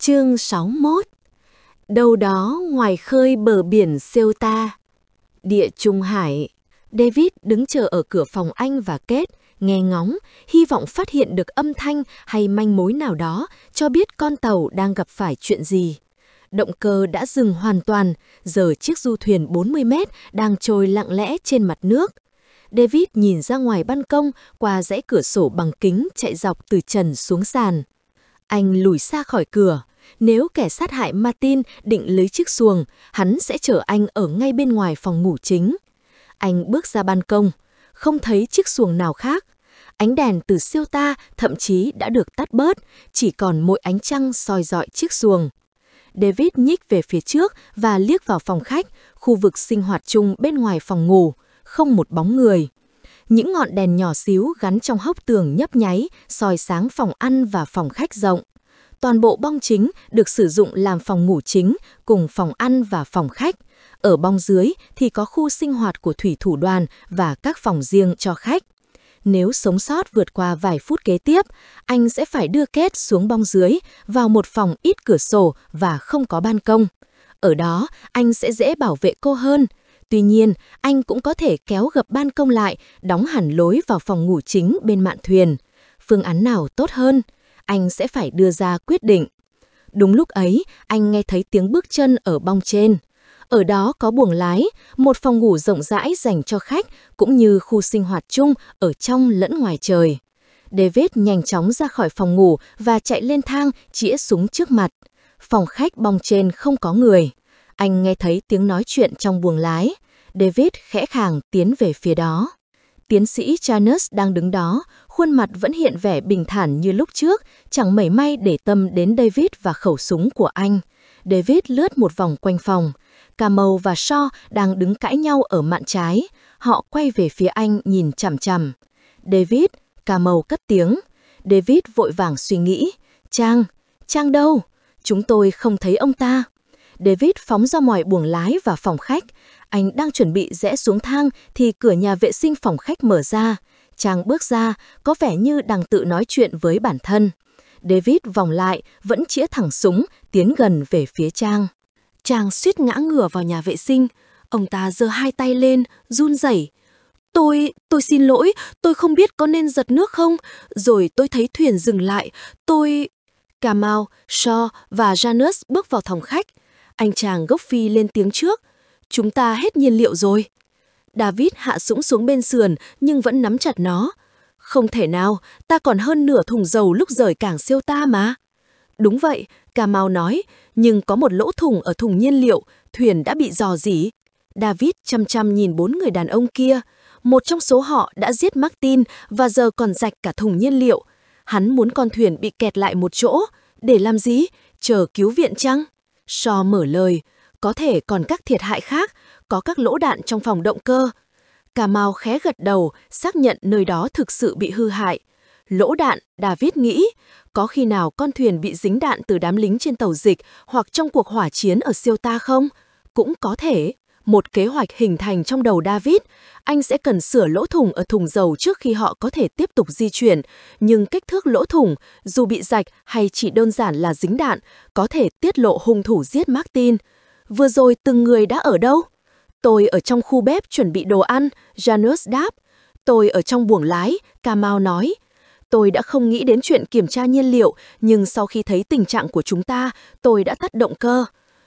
Chương 61. Đâu đó ngoài khơi bờ biển Ceuta, Địa Trung Hải. David đứng chờ ở cửa phòng anh và Kate, nghe ngóng, hy vọng phát hiện được âm thanh hay manh mối nào đó cho biết con tàu đang gặp phải chuyện gì. Động cơ đã dừng hoàn toàn, giờ chiếc du thuyền 40 mét đang trôi lặng lẽ trên mặt nước. David nhìn ra ngoài ban công qua dãy cửa sổ bằng kính chạy dọc từ trần xuống sàn. Anh lùi xa khỏi cửa. Nếu kẻ sát hại Martin định lấy chiếc xuồng, hắn sẽ chở anh ở ngay bên ngoài phòng ngủ chính. Anh bước ra ban công, không thấy chiếc xuồng nào khác. Ánh đèn từ Ceuta thậm chí đã được tắt bớt, chỉ còn mỗi ánh trăng soi rọi chiếc xuồng. David nhích về phía trước và liếc vào phòng khách, khu vực sinh hoạt chung bên ngoài phòng ngủ, không một bóng người. Những ngọn đèn nhỏ xíu gắn trong hốc tường nhấp nháy, soi sáng phòng ăn và phòng khách rộng. Toàn bộ bong chính được sử dụng làm phòng ngủ chính cùng phòng ăn và phòng khách. Ở bong dưới thì có khu sinh hoạt của thủy thủ đoàn và các phòng riêng cho khách. Nếu sống sót vượt qua vài phút kế tiếp, anh sẽ phải đưa Kate xuống bong dưới vào một phòng ít cửa sổ và không có ban công. Ở đó, anh sẽ dễ bảo vệ cô hơn. Tuy nhiên, anh cũng có thể kéo gập ban công lại, đóng hẳn lối vào phòng ngủ chính bên mạn thuyền. Phương án nào tốt hơn? Anh sẽ phải đưa ra quyết định. Đúng lúc ấy, anh nghe thấy tiếng bước chân ở bong trên. Ở đó có buồng lái, một phòng ngủ rộng rãi dành cho khách, cũng như khu sinh hoạt chung ở trong lẫn ngoài trời. David nhanh chóng ra khỏi phòng ngủ và chạy lên thang, chĩa súng trước mặt. Phòng khách bong trên không có người. Anh nghe thấy tiếng nói chuyện trong buồng lái. David khẽ khàng tiến về phía đó. Tiến sĩ Janus đang đứng đó, khuôn mặt vẫn hiện vẻ bình thản như lúc trước, chẳng mảy may để tâm đến David và khẩu súng của anh. David lướt một vòng quanh phòng. Camille và Shaw đang đứng cãi nhau ở mạn trái. Họ quay về phía anh nhìn chằm chằm. David, Camille cất tiếng. David vội vàng suy nghĩ. Trang đâu? Chúng tôi không thấy ông ta. David phóng ra ngoài buồng lái và phòng khách. Anh đang chuẩn bị rẽ xuống thang thì cửa nhà vệ sinh phòng khách mở ra. Trang bước ra, có vẻ như đang tự nói chuyện với bản thân. David vòng lại, vẫn chĩa thẳng súng, tiến gần về phía Trang. Trang suýt ngã ngửa vào nhà vệ sinh. Ông ta giơ hai tay lên, run rẩy. Tôi xin lỗi, tôi không biết có nên giật nước không. Rồi tôi thấy thuyền dừng lại, Camille, Shaw và Janus bước vào phòng khách. Anh chàng gốc Phi lên tiếng trước. Chúng ta hết nhiên liệu rồi. David hạ súng xuống bên sườn nhưng vẫn nắm chặt nó. Không thể nào, ta còn hơn nửa thùng dầu lúc rời cảng Ceuta mà. Đúng vậy, Camille nói, nhưng có một lỗ thủng ở thùng nhiên liệu, thuyền đã bị rò rỉ. David chăm chăm nhìn 4 người đàn ông kia. Một trong số họ đã giết Martin và giờ còn rạch cả thùng nhiên liệu. Hắn muốn con thuyền bị kẹt lại một chỗ. Để làm gì? Chờ cứu viện chăng? Shaw mở lời. Có thể còn các thiệt hại khác, có các lỗ đạn trong phòng động cơ. Camille khẽ gật đầu, xác nhận nơi đó thực sự bị hư hại. Lỗ đạn, David nghĩ, có khi nào con thuyền bị dính đạn từ đám lính trên tàu dịch hoặc trong cuộc hỏa chiến ở Ceuta không? Cũng có thể. Một kế hoạch hình thành trong đầu David. Anh sẽ cần sửa lỗ thủng ở thùng dầu trước khi họ có thể tiếp tục di chuyển. Nhưng kích thước lỗ thủng, dù bị rạch hay chỉ đơn giản là dính đạn, có thể tiết lộ hung thủ giết Martin. Vừa rồi từng người đã ở đâu? Tôi ở trong khu bếp chuẩn bị đồ ăn, Janus đáp. Tôi ở trong buồng lái, Camille nói. Tôi đã không nghĩ đến chuyện kiểm tra nhiên liệu, nhưng sau khi thấy tình trạng của chúng ta, tôi đã tắt động cơ.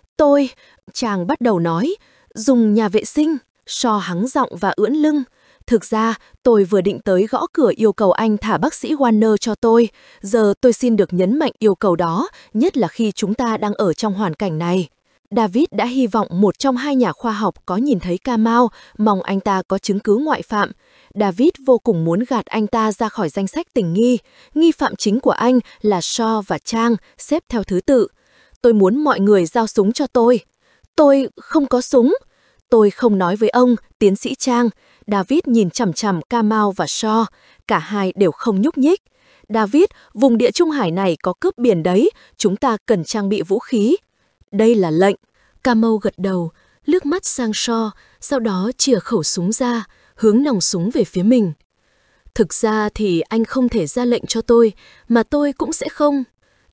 Chàng bắt đầu nói, dùng nhà vệ sinh. Shaw hắng giọng và ưỡn lưng. Thực ra, tôi vừa định tới gõ cửa yêu cầu anh thả bác sĩ Warner cho tôi. Giờ tôi xin được nhấn mạnh yêu cầu đó, nhất là khi chúng ta đang ở trong hoàn cảnh này. David đã hy vọng một trong hai nhà khoa học có nhìn thấy Camille, mong anh ta có chứng cứ ngoại phạm. David vô cùng muốn gạt anh ta ra khỏi danh sách tình nghi. Nghi phạm chính của anh là Shaw và Trang, xếp theo thứ tự. Tôi muốn mọi người giao súng cho tôi. Tôi không có súng. Tôi không nói với ông, tiến sĩ Trang. David nhìn chằm chằm Camille và Shaw. Cả hai đều không nhúc nhích. David, vùng địa Trung Hải này có cướp biển đấy. Chúng ta cần trang bị vũ khí. Đây là lệnh. Camille gật đầu, liếc mắt sang Shaw, sau đó chìa khẩu súng ra, hướng nòng súng về phía mình. Thực ra thì anh không thể ra lệnh cho tôi, mà tôi cũng sẽ không.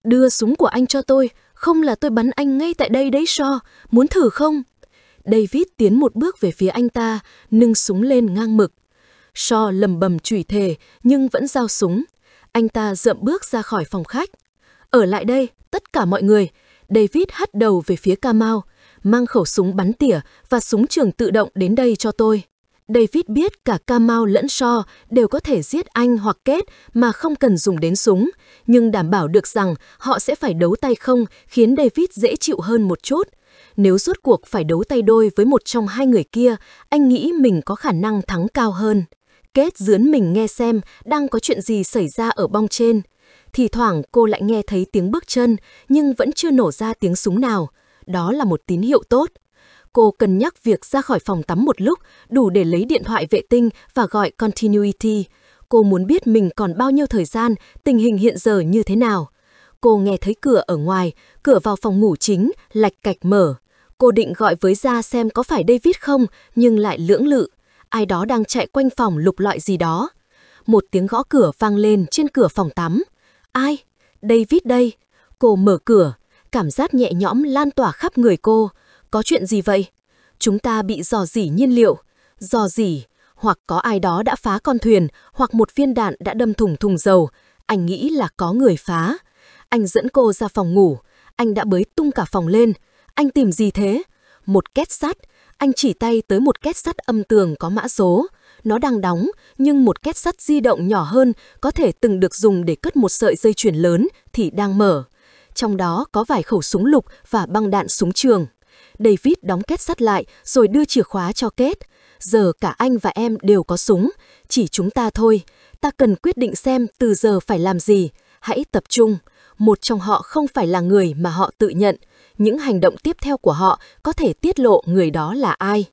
Đưa súng của anh cho tôi, không là tôi bắn anh ngay tại đây đấy Shaw, muốn thử không? David tiến một bước về phía anh ta, nâng súng lên ngang mực. Shaw lầm bầm chửi thề, nhưng vẫn giao súng. Anh ta dậm bước ra khỏi phòng khách. Ở lại đây, tất cả mọi người. David hất đầu về phía Kamau, mang khẩu súng bắn tỉa và súng trường tự động đến đây cho tôi. David biết cả Kamau lẫn Shaw đều có thể giết anh hoặc Kate mà không cần dùng đến súng, nhưng đảm bảo được rằng họ sẽ phải đấu tay không khiến David dễ chịu hơn một chút. Nếu rốt cuộc phải đấu tay đôi với một trong hai người kia, anh nghĩ mình có khả năng thắng cao hơn. Kate dướn mình nghe xem đang có chuyện gì xảy ra ở bong trên. Thì thoảng cô lại nghe thấy tiếng bước chân, nhưng vẫn chưa nổ ra tiếng súng nào. Đó là một tín hiệu tốt. Cô cân nhắc việc ra khỏi phòng tắm một lúc, đủ để lấy điện thoại vệ tinh và gọi Continuity. Cô muốn biết mình còn bao nhiêu thời gian, tình hình hiện giờ như thế nào. Cô nghe thấy cửa ở ngoài, cửa vào phòng ngủ chính, lạch cạch mở. Cô định gọi với Ra xem có phải David không, nhưng lại lưỡng lự. Ai đó đang chạy quanh phòng lục lọi gì đó. Một tiếng gõ cửa vang lên trên cửa phòng tắm. Ai? David đây. Cô mở cửa, cảm giác nhẹ nhõm lan tỏa khắp người cô. Có chuyện gì vậy? Chúng ta bị rò rỉ nhiên liệu. Rò rỉ, hoặc có ai đó đã phá con thuyền, hoặc một viên đạn đã đâm thủng thùng dầu. Anh nghĩ là có người phá. Anh dẫn cô ra phòng ngủ. Anh đã bới tung cả phòng lên. Anh tìm gì thế? Một két sắt. Anh chỉ tay tới một két sắt âm tường có mã số. Nó đang đóng, nhưng một két sắt di động nhỏ hơn có thể từng được dùng để cất một sợi dây chuyền lớn thì đang mở. Trong đó có vài khẩu súng lục và băng đạn súng trường. David đóng két sắt lại rồi đưa chìa khóa cho Kate. Giờ cả anh và em đều có súng, chỉ chúng ta thôi. Ta cần quyết định xem từ giờ phải làm gì. Hãy tập trung. Một trong họ không phải là người mà họ tự nhận. Những hành động tiếp theo của họ có thể tiết lộ người đó là ai.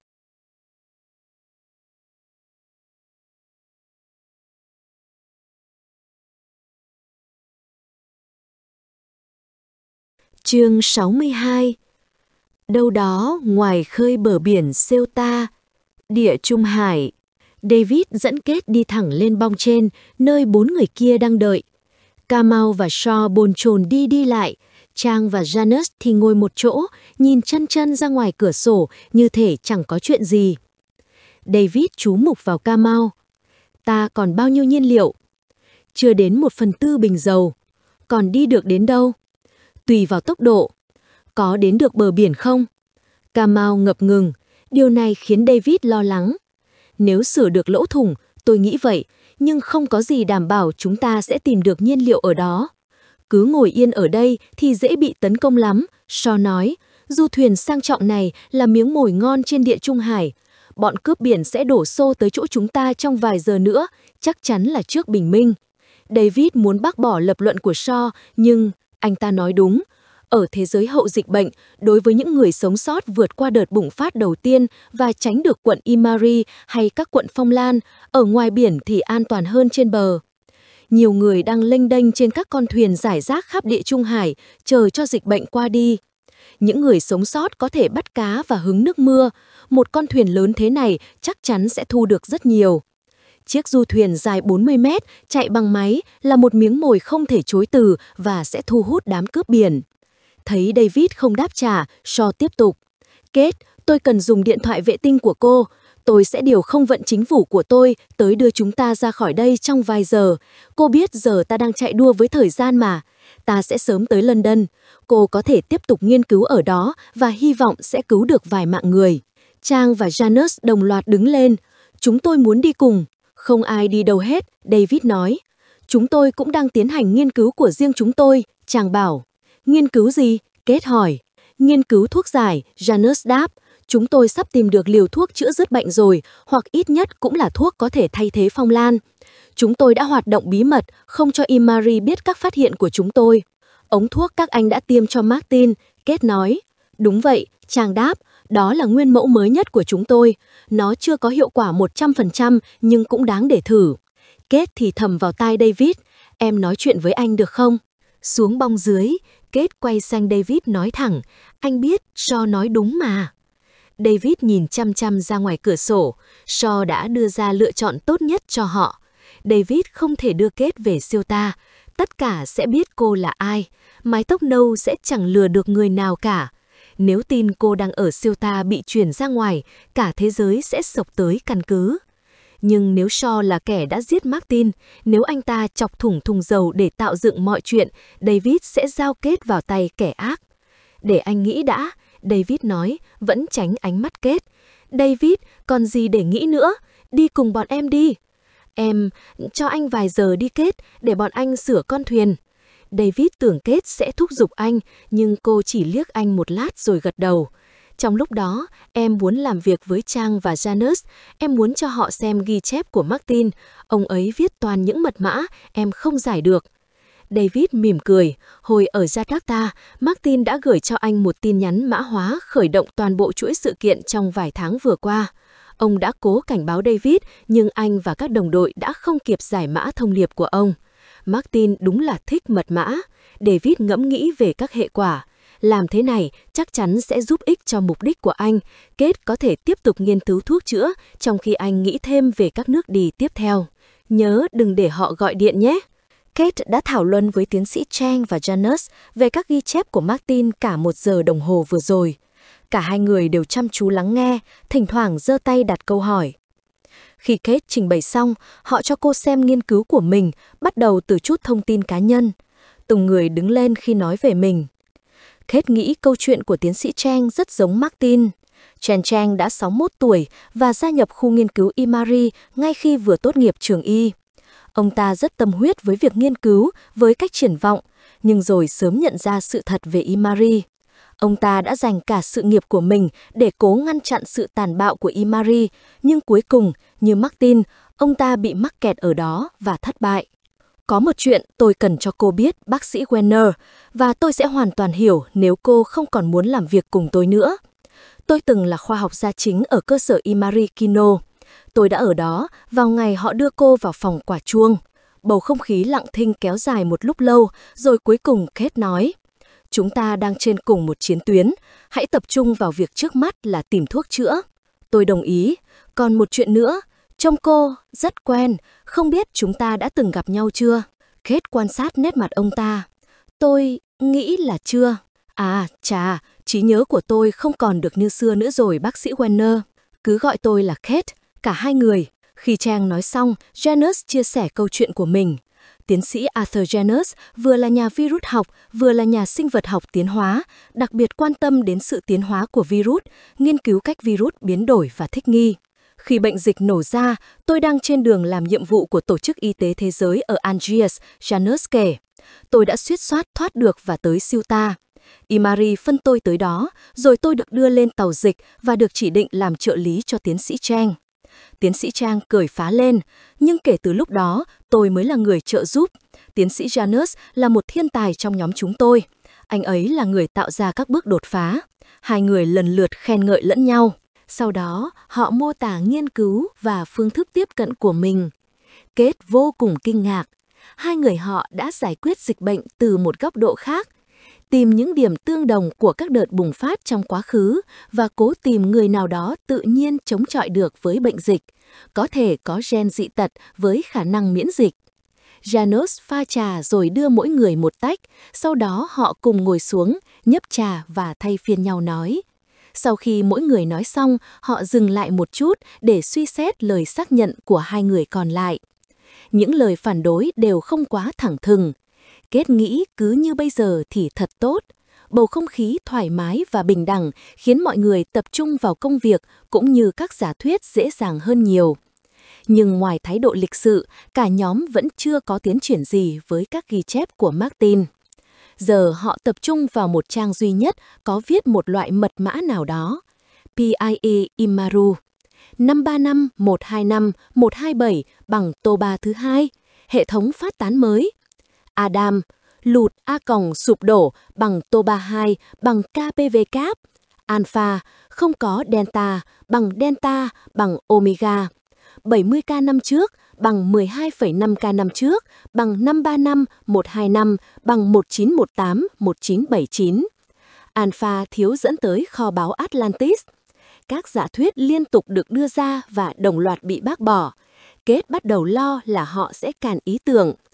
Chương 62. Đâu đó ngoài khơi bờ biển Ceuta, Địa Trung Hải, David dẫn Kate đi thẳng lên bong trên, nơi 4 người kia đang đợi. Kamau và Shaw bồn chồn đi lại, Trang và Janus thì ngồi một chỗ, nhìn chân ra ngoài cửa sổ như thể chẳng có chuyện gì. David chú mục vào Kamau. Ta còn bao nhiêu nhiên liệu? Chưa đến 1/4 bình dầu. Còn đi được đến đâu? Tùy vào tốc độ. Có đến được bờ biển không? Kamau ngập ngừng. Điều này khiến David lo lắng. Nếu sửa được lỗ thủng, tôi nghĩ vậy, nhưng không có gì đảm bảo chúng ta sẽ tìm được nhiên liệu ở đó. Cứ ngồi yên ở đây thì dễ bị tấn công lắm, Shaw nói. Du thuyền sang trọng này là miếng mồi ngon trên Địa Trung Hải. Bọn cướp biển sẽ đổ xô tới chỗ chúng ta trong vài giờ nữa, chắc chắn là trước bình minh. David muốn bác bỏ lập luận của Shaw, nhưng anh ta nói đúng. Ở thế giới hậu dịch bệnh, đối với những người sống sót vượt qua đợt bùng phát đầu tiên và tránh được quận Imari hay các quận Phong Lan, ở ngoài biển thì an toàn hơn trên bờ. Nhiều người đang lênh đênh trên các con thuyền rải rác khắp Địa Trung Hải, chờ cho dịch bệnh qua đi. Những người sống sót có thể bắt cá và hứng nước mưa. Một con thuyền lớn thế này chắc chắn sẽ thu được rất nhiều. Chiếc du thuyền dài 40 mét, chạy bằng máy là một miếng mồi không thể chối từ và sẽ thu hút đám cướp biển. Thấy David không đáp trả, Shaw tiếp tục. Kate, tôi cần dùng điện thoại vệ tinh của cô. Tôi sẽ điều không vận chính phủ của tôi tới đưa chúng ta ra khỏi đây trong vài giờ. Cô biết giờ ta đang chạy đua với thời gian mà. Ta sẽ sớm tới London. Cô có thể tiếp tục nghiên cứu ở đó và hy vọng sẽ cứu được vài mạng người. Trang và Janus đồng loạt đứng lên. Chúng tôi muốn đi cùng. Không ai đi đâu hết, David nói. Chúng tôi cũng đang tiến hành nghiên cứu của riêng chúng tôi, Trang bảo. Nghiên cứu gì? Kate hỏi. Nghiên cứu thuốc giải, Janus đáp. Chúng tôi sắp tìm được liều thuốc chữa dứt bệnh rồi, hoặc ít nhất cũng là thuốc có thể thay thế phong lan. Chúng tôi đã hoạt động bí mật, không cho Imari biết các phát hiện của chúng tôi. Ống thuốc các anh đã tiêm cho Martin, Kate nói. Đúng vậy, Trang đáp. Đó là nguyên mẫu mới nhất của chúng tôi. Nó chưa có hiệu quả 100% nhưng cũng đáng để thử. Kate thì thầm vào tai David. Em nói chuyện với anh được không? Xuống bong dưới, Kate quay sang David nói thẳng. Anh biết, Shaw nói đúng mà. David nhìn chăm ra ngoài cửa sổ. Shaw đã đưa ra lựa chọn tốt nhất cho họ. David không thể đưa Kate về Ceuta. tất cả sẽ biết cô là ai. Mái tóc nâu sẽ chẳng lừa được người nào cả. Nếu tin cô đang ở Ceuta bị chuyển ra ngoài, cả thế giới sẽ xộc tới căn cứ. Nhưng nếu Shaw là kẻ đã giết Martin, nếu anh ta chọc thủng thùng dầu để tạo dựng mọi chuyện, David sẽ giao Kate vào tay kẻ ác. Để anh nghĩ đã, David nói, vẫn tránh ánh mắt Kate. David, còn gì để nghĩ nữa? Đi cùng bọn em đi. Em, cho anh vài giờ đi Kate, để bọn anh sửa con thuyền. David tưởng Kate sẽ thúc giục anh, nhưng cô chỉ liếc anh một lát rồi gật đầu. Trong lúc đó, em muốn làm việc với Trang và Janus, em muốn cho họ xem ghi chép của Martin. Ông ấy viết toàn những mật mã, em không giải được. David mỉm cười, hồi ở Jakarta, Martin đã gửi cho anh một tin nhắn mã hóa khởi động toàn bộ chuỗi sự kiện trong vài tháng vừa qua. Ông đã cố cảnh báo David, nhưng anh và các đồng đội đã không kịp giải mã thông điệp của ông. Martin đúng là thích mật mã. David ngẫm nghĩ về các hệ quả. Làm thế này chắc chắn sẽ giúp ích cho mục đích của anh. Kate có thể tiếp tục nghiên cứu thuốc chữa, trong khi anh nghĩ thêm về các nước đi tiếp theo. Nhớ đừng để họ gọi điện nhé. Kate đã thảo luận với tiến sĩ Chang và Janus về các ghi chép của Martin cả 1 giờ đồng hồ vừa rồi. Cả hai người đều chăm chú lắng nghe, thỉnh thoảng giơ tay đặt câu hỏi. Khi Kate trình bày xong, họ cho cô xem nghiên cứu của mình, bắt đầu từ chút thông tin cá nhân. Từng người đứng lên khi nói về mình. Kate nghĩ câu chuyện của tiến sĩ Chang rất giống Martin. Chang đã 61 tuổi và gia nhập khu nghiên cứu Imari ngay khi vừa tốt nghiệp trường y. Ông ta rất tâm huyết với việc nghiên cứu, với cách triển vọng, nhưng rồi sớm nhận ra sự thật về Imari. Ông ta đã dành cả sự nghiệp của mình để cố ngăn chặn sự tàn bạo của Imari, nhưng cuối cùng, như Martin, ông ta bị mắc kẹt ở đó và thất bại. Có một chuyện tôi cần cho cô biết, bác sĩ Werner, và tôi sẽ hoàn toàn hiểu nếu cô không còn muốn làm việc cùng tôi nữa. Tôi từng là khoa học gia chính ở cơ sở Imari Kino. Tôi đã ở đó vào ngày họ đưa cô vào phòng quả chuông. Bầu không khí lặng thinh kéo dài một lúc lâu, rồi cuối cùng Kate nói, chúng ta đang trên cùng một chiến tuyến, hãy tập trung vào việc trước mắt là tìm thuốc chữa. Tôi đồng ý, còn một chuyện nữa, trông cô rất quen, không biết chúng ta đã từng gặp nhau chưa? Kate quan sát nét mặt ông ta. Tôi nghĩ là chưa. À, chà, trí nhớ của tôi không còn được như xưa nữa rồi bác sĩ Werner. Cứ gọi tôi là Kate, cả hai người. Khi Trang nói xong, Janus chia sẻ câu chuyện của mình. Tiến sĩ Arthur Janus vừa là nhà virus học, vừa là nhà sinh vật học tiến hóa, đặc biệt quan tâm đến sự tiến hóa của virus, nghiên cứu cách virus biến đổi và thích nghi. Khi bệnh dịch nổ ra, tôi đang trên đường làm nhiệm vụ của Tổ chức Y tế Thế giới ở Algiers, Janus kể. Tôi đã suýt soát thoát được và tới Ceuta. Imari phân tôi tới đó, rồi tôi được đưa lên tàu dịch và được chỉ định làm trợ lý cho tiến sĩ Chang. Tiến sĩ Chang cười phá lên, nhưng kể từ lúc đó, tôi mới là người trợ giúp. Tiến sĩ Janus là một thiên tài trong nhóm chúng tôi. Anh ấy là người tạo ra các bước đột phá. Hai người lần lượt khen ngợi lẫn nhau. Sau đó, họ mô tả nghiên cứu và phương thức tiếp cận của mình. Kate vô cùng kinh ngạc. Hai người họ đã giải quyết dịch bệnh từ một góc độ khác, tìm những điểm tương đồng của các đợt bùng phát trong quá khứ và cố tìm người nào đó tự nhiên chống chọi được với bệnh dịch, có thể có gen dị tật với khả năng miễn dịch. Janus pha trà rồi đưa mỗi người một tách, sau đó họ cùng ngồi xuống, nhấp trà và thay phiên nhau nói. Sau khi mỗi người nói xong, họ dừng lại một chút để suy xét lời xác nhận của hai người còn lại. Những lời phản đối đều không quá thẳng thừng. Kate nghĩ cứ như bây giờ thì thật tốt. Bầu không khí thoải mái và bình đẳng khiến mọi người tập trung vào công việc cũng như các giả thuyết dễ dàng hơn nhiều. Nhưng ngoài thái độ lịch sự, cả nhóm vẫn chưa có tiến triển gì với các ghi chép của Martin. Giờ họ tập trung vào một trang duy nhất có viết một loại mật mã nào đó. PIE Imaru 535-125-127 bằng Toba thứ hai, hệ thống phát tán mới. Adam, lụt A còng sụp đổ bằng Toba 2 bằng KPV-cap. Alpha, không có Delta bằng Omega. 70K năm trước bằng 12,5K năm trước bằng 535-125 bằng 1918-1979. Alpha thiếu dẫn tới kho báu Atlantis. Các giả thuyết liên tục được đưa ra và đồng loạt bị bác bỏ. Kate bắt đầu lo là họ sẽ càn ý tưởng.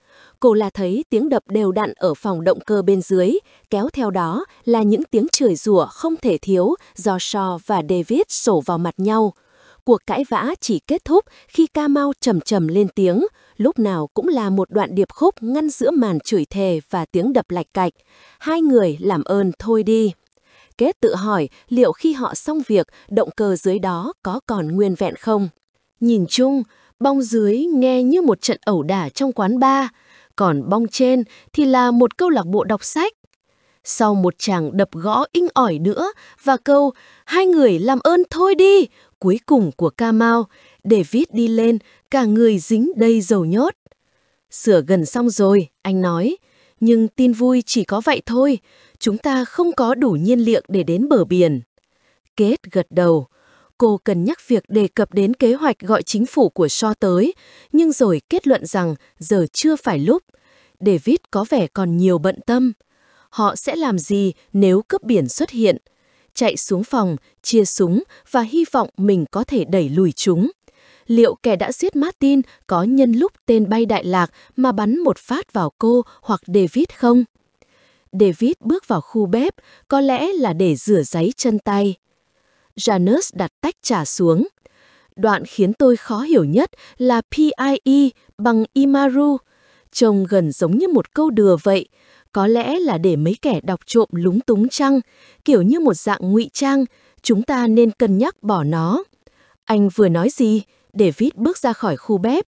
Cô là thấy tiếng đập đều đặn ở phòng động cơ bên dưới, kéo theo đó là những tiếng chửi rủa không thể thiếu do Shaw và David sổ vào mặt nhau. Cuộc cãi vã chỉ kết thúc khi Kamau trầm trầm lên tiếng, lúc nào cũng là một đoạn điệp khúc ngăn giữa màn chửi thề và tiếng đập lạch cạch. Hai người làm ơn thôi đi. Kết tự hỏi liệu khi họ xong việc, động cơ dưới đó có còn nguyên vẹn không? Nhìn chung, bong dưới nghe như một trận ẩu đả trong quán bar, còn bong trên thì là một câu lạc bộ đọc sách. Sau một tràng đập gõ inh ỏi nữa và câu hai người làm ơn thôi đi cuối cùng của Kamau, David đi lên, cả người dính đầy dầu nhớt. Sửa gần xong rồi, anh nói, nhưng tin vui chỉ có vậy thôi, chúng ta không có đủ nhiên liệu để đến bờ biển. Kết gật đầu. Cô cân nhắc việc đề cập đến kế hoạch gọi chính phủ của Shaw tới, nhưng rồi kết luận rằng giờ chưa phải lúc. David có vẻ còn nhiều bận tâm. Họ sẽ làm gì nếu cướp biển xuất hiện? Chạy xuống phòng, chia súng và hy vọng mình có thể đẩy lùi chúng. Liệu kẻ đã giết Martin có nhân lúc tên bay đại lạc mà bắn một phát vào cô hoặc David không? David bước vào khu bếp, có lẽ là để rửa ráy chân tay. Janus đặt tách trà xuống. Đoạn khiến tôi khó hiểu nhất là PIE bằng Imaru, trông gần giống như một câu đùa vậy. Có lẽ là để mấy kẻ đọc trộm lúng túng chăng, kiểu như một dạng ngụy trang, chúng ta nên cân nhắc bỏ nó. Anh vừa nói gì? David bước ra khỏi khu bếp.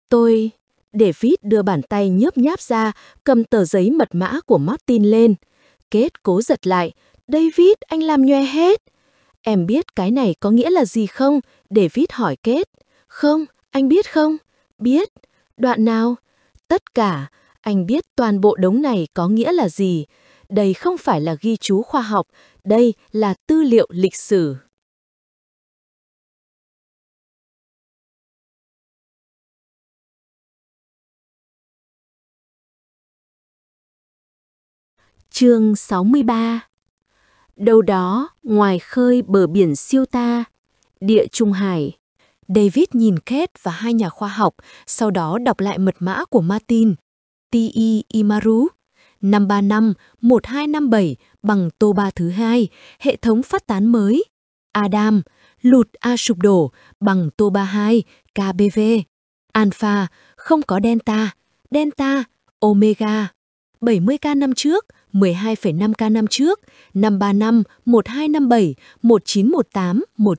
David đưa bàn tay nhớp nháp ra, cầm tờ giấy mật mã của Martin lên. Kết cố giật lại. David, anh làm nhoe hết. Em biết cái này có nghĩa là gì không? David hỏi Kết. Không, anh biết không? Biết. Đoạn nào? Tất cả. Anh biết toàn bộ đống này có nghĩa là gì. Đây không phải là ghi chú khoa học, đây là tư liệu lịch sử. Chương 63. Đâu đó, ngoài khơi bờ biển siêu ta, địa Trung Hải. David nhìn Kate và hai nhà khoa học, sau đó đọc lại mật mã của Martin. T.E. Imaru, 535-1257 bằng Toba thứ hai, hệ thống phát tán mới. Adam, lụt A sụp đổ bằng Toba 2, KBV. Alpha, không có Delta. Delta, Omega. 70k năm trước, 12,5k năm trước, 535, 1257, 1918,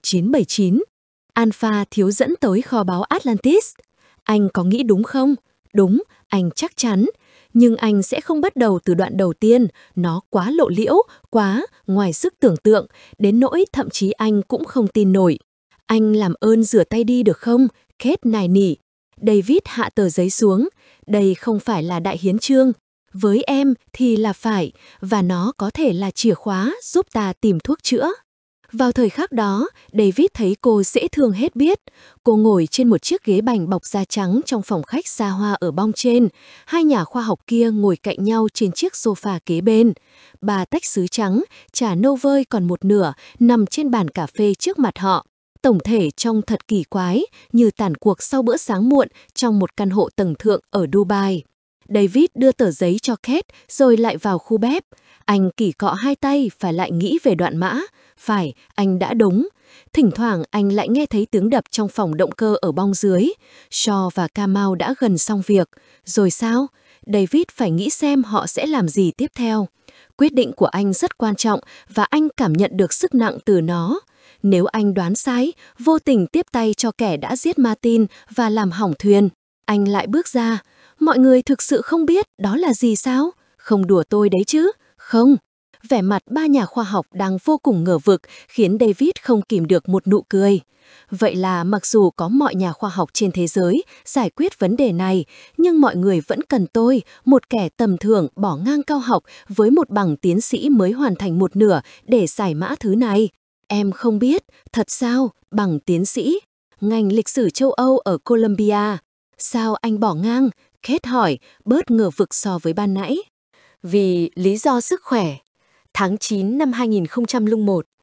1979. Alpha thiếu dẫn tới kho báu Atlantis. Anh có nghĩ đúng không? Đúng, anh chắc chắn. Nhưng anh sẽ không bắt đầu từ đoạn đầu tiên, nó quá lộ liễu, quá ngoài sức tưởng tượng, đến nỗi thậm chí anh cũng không tin nổi. Anh làm ơn rửa tay đi được không? Kate nài nỉ. David hạ tờ giấy xuống. Đây không phải là đại hiến chương. Với em thì là phải, và nó có thể là chìa khóa giúp ta tìm thuốc chữa. Vào thời khắc đó, David thấy cô dễ thương hết biết. Cô ngồi trên một chiếc ghế bành bọc da trắng trong phòng khách xa hoa ở bong trên. Hai nhà khoa học kia ngồi cạnh nhau trên chiếc sofa kế bên. Ba tách sứ trắng, trà nâu vơi còn một nửa, nằm trên bàn cà phê trước mặt họ. Tổng thể trông thật kỳ quái, như tàn cuộc sau bữa sáng muộn trong một căn hộ tầng thượng ở Dubai. David đưa tờ giấy cho Kate rồi lại vào khu bếp. Anh kỳ cọ hai tay phải lại nghĩ về đoạn mã. Phải, anh đã đúng. Thỉnh thoảng anh lại nghe thấy tiếng đập trong phòng động cơ ở bong dưới. Shaw và Kamau đã gần xong việc. Rồi sao? David phải nghĩ xem họ sẽ làm gì tiếp theo. Quyết định của anh rất quan trọng và anh cảm nhận được sức nặng từ nó. Nếu anh đoán sai, vô tình tiếp tay cho kẻ đã giết Martin và làm hỏng thuyền, anh lại bước ra. Mọi người thực sự không biết đó là gì sao? Không đùa tôi đấy chứ? Không. Vẻ mặt ba nhà khoa học đang vô cùng ngờ vực khiến David không kìm được một nụ cười. Vậy là mặc dù có mọi nhà khoa học trên thế giới giải quyết vấn đề này, nhưng mọi người vẫn cần tôi, một kẻ tầm thường bỏ ngang cao học với một bằng tiến sĩ mới hoàn thành một nửa để giải mã thứ này. Em không biết, thật sao, bằng tiến sĩ? Ngành lịch sử châu Âu ở Columbia. Sao anh bỏ ngang? Kate hỏi, bớt ngờ vực so với ban nãy. Vì lý do sức khỏe. Tháng 9 năm 2001.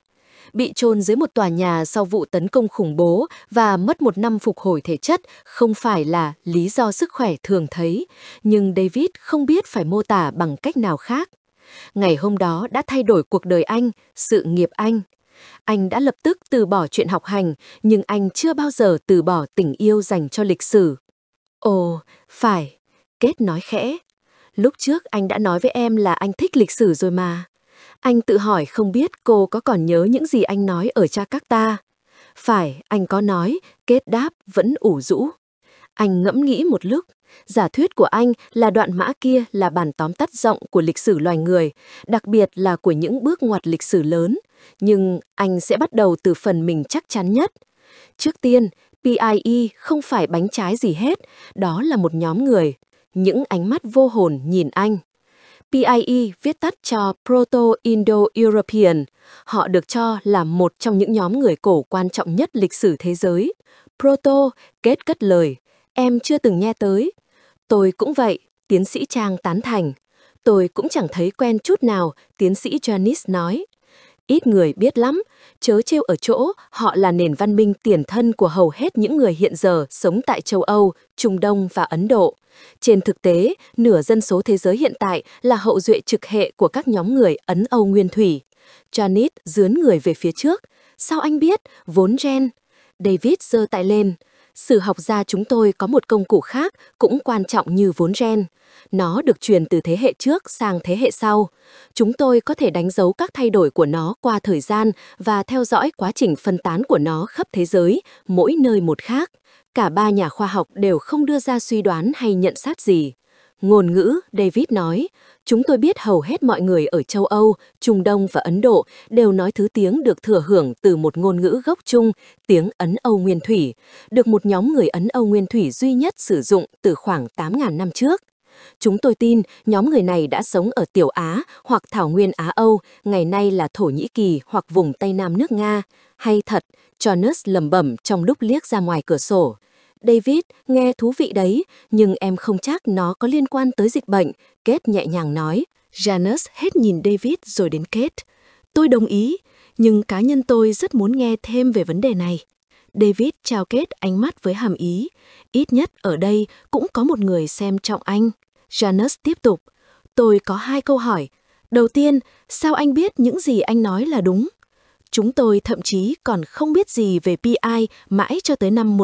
bị chôn dưới một tòa nhà sau vụ tấn công khủng bố và mất 1 năm phục hồi thể chất không phải là lý do sức khỏe thường thấy, nhưng David không biết phải mô tả bằng cách nào khác. Ngày hôm đó đã thay đổi cuộc đời anh, sự nghiệp anh. Anh đã lập tức từ bỏ chuyện học hành, nhưng anh chưa bao giờ từ bỏ tình yêu dành cho lịch sử. Ồ, phải, Kate nói khẽ. Lúc trước anh đã nói với em là anh thích lịch sử rồi mà. Anh tự hỏi không biết cô có còn nhớ những gì anh nói ở Jakarta. Phải, anh có nói, Kate đáp vẫn ủ rũ. Anh ngẫm nghĩ một lúc. Giả thuyết của anh là đoạn mã kia là bản tóm tắt rộng của lịch sử loài người, đặc biệt là của những bước ngoặt lịch sử lớn. Nhưng anh sẽ bắt đầu từ phần mình chắc chắn nhất. Trước tiên, PIE không phải bánh trái gì hết, đó là một nhóm người. Những ánh mắt vô hồn nhìn anh. PIE viết tắt cho Proto-Indo-European. Họ được cho là một trong những nhóm người cổ quan trọng nhất lịch sử thế giới. Proto, Kate cất lời. Em chưa từng nghe tới. Tôi cũng vậy, tiến sĩ Trang tán thành. Tôi cũng chẳng thấy quen chút nào, tiến sĩ Janice nói. Ít người biết lắm, chớ trêu ở chỗ họ là nền văn minh tiền thân của hầu hết những người hiện giờ sống tại châu Âu, Trung Đông và Ấn Độ. Trên thực tế, nửa dân số thế giới hiện tại là hậu duệ trực hệ của các nhóm người Ấn Âu nguyên thủy. Janet dướn người về phía trước. Sao anh biết? Vốn gen. David giơ tay lên. Sử học gia chúng tôi có một công cụ khác cũng quan trọng như vốn gen. Nó được truyền từ thế hệ trước sang thế hệ sau. Chúng tôi có thể đánh dấu các thay đổi của nó qua thời gian và theo dõi quá trình phân tán của nó khắp thế giới, mỗi nơi một khác. Cả ba nhà khoa học đều không đưa ra suy đoán hay nhận xét gì. Ngôn ngữ, David nói, chúng tôi biết hầu hết mọi người ở châu Âu, Trung Đông và Ấn Độ đều nói thứ tiếng được thừa hưởng từ một ngôn ngữ gốc chung, tiếng Ấn Âu Nguyên Thủy, được một nhóm người Ấn Âu Nguyên Thủy duy nhất sử dụng từ khoảng 8.000 năm trước. Chúng tôi tin nhóm người này đã sống ở Tiểu Á hoặc Thảo Nguyên Á Âu, ngày nay là Thổ Nhĩ Kỳ hoặc vùng Tây Nam nước Nga. Hay thật, Jonas lẩm bẩm trong lúc liếc ra ngoài cửa sổ. David, nghe thú vị đấy, nhưng em không chắc nó có liên quan tới dịch bệnh, Kate nhẹ nhàng nói. Janus hết nhìn David rồi đến Kate. Tôi đồng ý, nhưng cá nhân tôi rất muốn nghe thêm về vấn đề này. David chào Kate ánh mắt với hàm ý. Ít nhất ở đây cũng có một người xem trọng anh. Janus tiếp tục. Tôi có 2 câu hỏi. Đầu tiên, sao anh biết những gì anh nói là đúng? Chúng tôi thậm chí còn không biết gì về PI mãi cho tới năm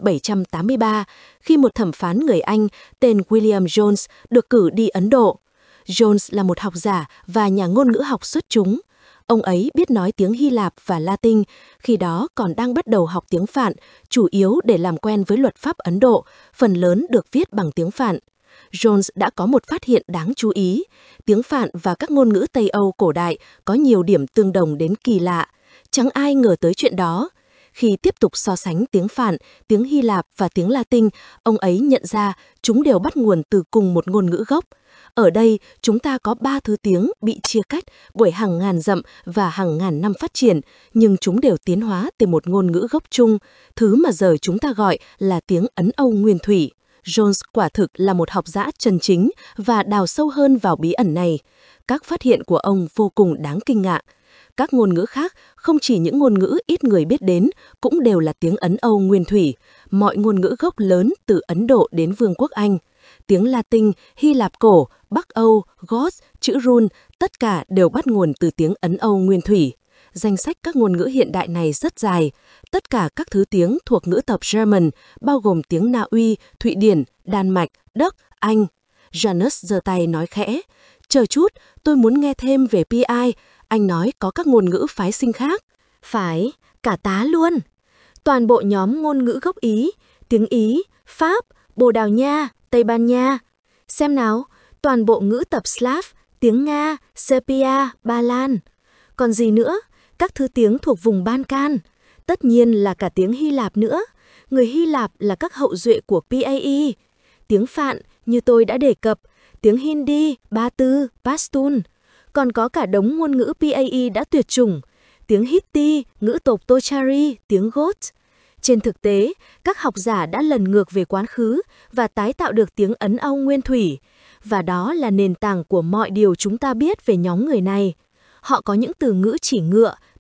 1783, khi một thẩm phán người Anh tên William Jones được cử đi Ấn Độ. Jones là một học giả và nhà ngôn ngữ học xuất chúng. Ông ấy biết nói tiếng Hy Lạp và Latin, khi đó còn đang bắt đầu học tiếng Phạn, chủ yếu để làm quen với luật pháp Ấn Độ, phần lớn được viết bằng tiếng Phạn. Jones đã có một phát hiện đáng chú ý. Tiếng Phạn và các ngôn ngữ Tây Âu cổ đại có nhiều điểm tương đồng đến kỳ lạ. Chẳng ai ngờ tới chuyện đó. Khi tiếp tục so sánh tiếng Phạn, tiếng Hy Lạp và tiếng Latin, ông ấy nhận ra chúng đều bắt nguồn từ cùng một ngôn ngữ gốc. Ở đây, chúng ta có 3 thứ tiếng bị chia cách bởi hàng ngàn dặm và hàng ngàn năm phát triển, nhưng chúng đều tiến hóa từ một ngôn ngữ gốc chung, thứ mà giờ chúng ta gọi là tiếng Ấn Âu Nguyên Thủy. Jones quả thực là một học giả chân chính và đào sâu hơn vào bí ẩn này. Các phát hiện của ông vô cùng đáng kinh ngạc. Các ngôn ngữ khác, không chỉ những ngôn ngữ ít người biết đến, cũng đều là tiếng Ấn Âu Nguyên Thủy, mọi ngôn ngữ gốc lớn từ Ấn Độ đến Vương quốc Anh. Tiếng Latin, Hy Lạp cổ, Bắc Âu, Gót, chữ Run, tất cả đều bắt nguồn từ tiếng Ấn Âu Nguyên Thủy. Danh sách các ngôn ngữ hiện đại này rất dài. Tất cả các thứ tiếng thuộc ngữ tập German, bao gồm tiếng Na Uy, Thụy Điển, Đan Mạch, Đức, Anh. Janus giơ tay nói khẽ. Chờ chút, tôi muốn nghe thêm về PI. Anh nói có các ngôn ngữ phái sinh khác. Phải, cả tá luôn. Toàn bộ nhóm ngôn ngữ gốc Ý, tiếng Ý, Pháp, Bồ Đào Nha, Tây Ban Nha. Xem nào, toàn bộ ngữ tập Slav, tiếng Nga, Sepia, Ba Lan. Còn gì nữa? Các thứ tiếng thuộc vùng Ban-can. Tất nhiên là cả tiếng Hy Lạp nữa. Người Hy Lạp là các hậu duệ của PAE. Tiếng Phạn, như tôi đã đề cập, tiếng Hindi, Ba Tư, Pashtun. Còn có cả đống ngôn ngữ PAE đã tuyệt chủng. Tiếng Hitti, ngữ tộc Tochari, tiếng Gót. Trên thực tế, các học giả đã lần ngược về quá khứ và tái tạo được tiếng Ấn Âu Nguyên Thủy. Và đó là nền tảng của mọi điều chúng ta biết về nhóm người này. Họ có những từ ngữ chỉ ngựa,